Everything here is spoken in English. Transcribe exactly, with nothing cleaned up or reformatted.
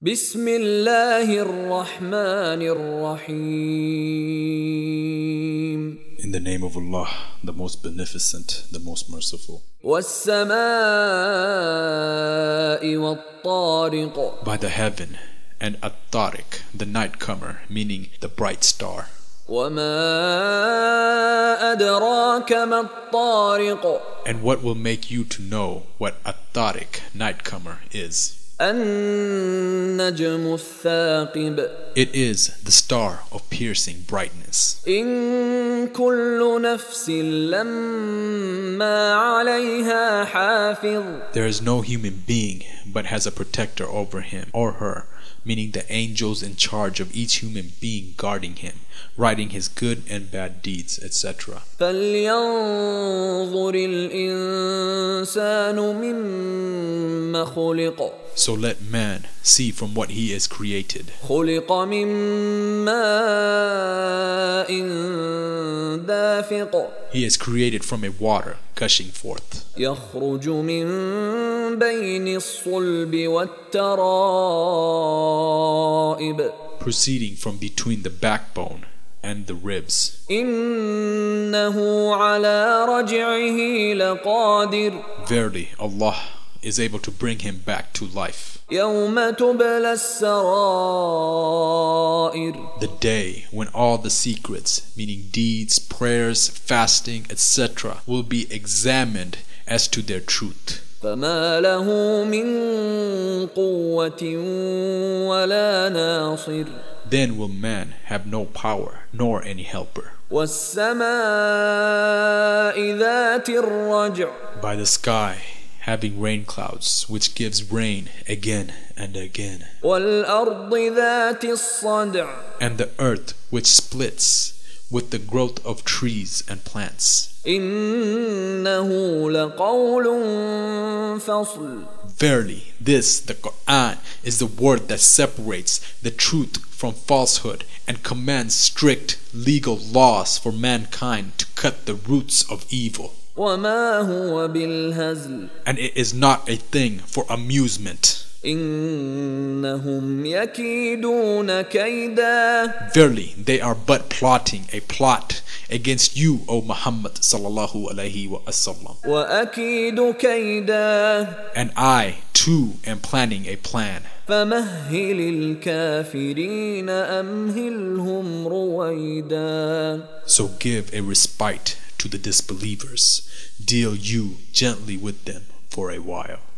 بسم الله الرحمن الرحيم. In the name of Allah, the most beneficent, the most merciful. والسماء والطارق. By the heaven, and At-Tariq, the night comer, meaning the bright star. وما أدراك ما الطارق. And what will make you to know what At-Tariq, night comer, is? النجم الثاقب. It is the star of piercing brightness. إن كل نفس لما عليها حافظ. There is no human being but has a protector over him or her, meaning the angels in charge of each human being guarding him, writing his good and bad deeds, et cetera. فلينظر الإنسان مما خلق. So let man see from what he is created. خلق من ماء دافق. He is created from a water gushing forth, يخرج من بين الصلب والترائب. proceeding from between the backbone and the ribs. إنه على رجعه لقادر. Verily, Allah is able to bring him back to life. يوم تبلى السرائر. The day when all the secrets, meaning deeds, prayers, fasting, et cetera, will be examined as to their truth. فما له من قوة ولا ناصر. Then will man have no power nor any helper. والسماء ذات الرجع. By the sky, having rain clouds, which gives rain again and again. والأرض ذات الصدع. And the earth which splits with the growth of trees and plants. إنه لقول فصل. Verily, this, the Quran, is the word that separates the truth from falsehood and commands strict legal laws for mankind to cut the roots of evil. وما هو بالهزل. And it is not a thing for amusement. إنهم يكيدون كيدا. Verily, they are but plotting a plot against you, O Muhammad sallallahu alaihi wasallam. وأكيد كيدا. And I, too, am planning a plan. فمهل الكافرين أمهلهم رويدا. So give a respite to the disbelievers. Deal you gently with them for a while.